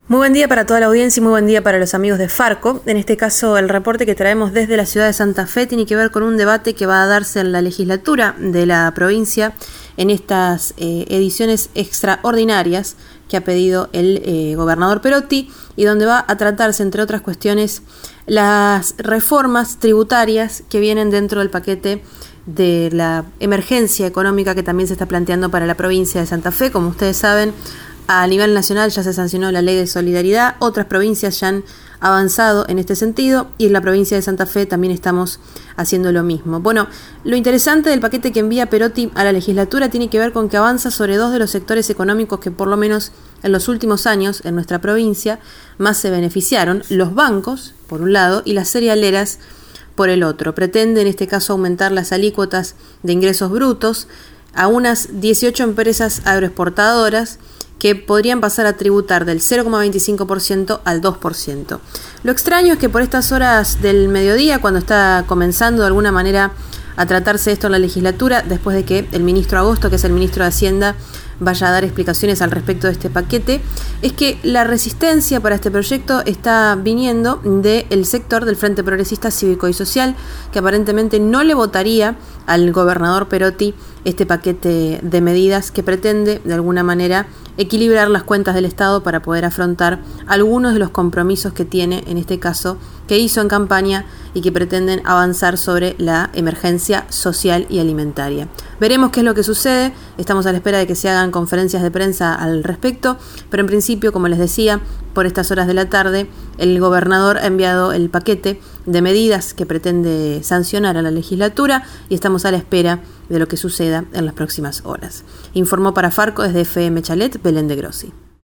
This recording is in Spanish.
Muy buen día para toda la audiencia y muy buen día para los amigos de Farco. En este caso, el reporte que traemos desde la ciudad de Santa Fe tiene que ver con un debate que va a darse en la legislatura de la provincia en estas ediciones extraordinarias que ha pedido el gobernador Perotti y donde va a tratarse, entre otras cuestiones, las reformas tributarias que vienen dentro del paquete de la emergencia económica que también se está planteando para la provincia de Santa Fe. Como ustedes saben, a nivel nacional ya se sancionó la ley de solidaridad, otras provincias ya han avanzado en este sentido y en la provincia de Santa Fe también estamos haciendo lo mismo. Bueno, lo interesante del paquete que envía Perotti a la legislatura tiene que ver con que avanza sobre dos de los sectores económicos que por lo menos en los últimos años en nuestra provincia más se beneficiaron, los bancos por un lado y las cerealeras por el otro. Pretende en este caso aumentar las alícuotas de ingresos brutos a unas 18 empresas agroexportadoras que podrían pasar a tributar del 0,25% al 2%. Lo extraño es que por estas horas del mediodía, cuando está comenzando de alguna manera a tratarse esto en la legislatura, después de que el ministro Agosto, que es el ministro de Hacienda, vaya a dar explicaciones al respecto de este paquete, es que la resistencia para este proyecto está viniendo del sector del Frente Progresista Cívico y Social, que aparentemente no le votaría al gobernador Perotti este paquete de medidas que pretende, de alguna manera, equilibrar las cuentas del Estado para poder afrontar algunos de los compromisos que tiene, en este caso, que hizo en campaña y que pretenden avanzar sobre la emergencia social y alimentaria. Veremos qué es lo que sucede, estamos a la espera de que se hagan conferencias de prensa al respecto, pero en principio, como les decía, por estas horas de la tarde, el gobernador ha enviado el paquete de medidas que pretende sancionar a la legislatura y estamos a la espera de lo que suceda en las próximas horas. Informó para Farco desde FM Chalet, Belén de Grossi.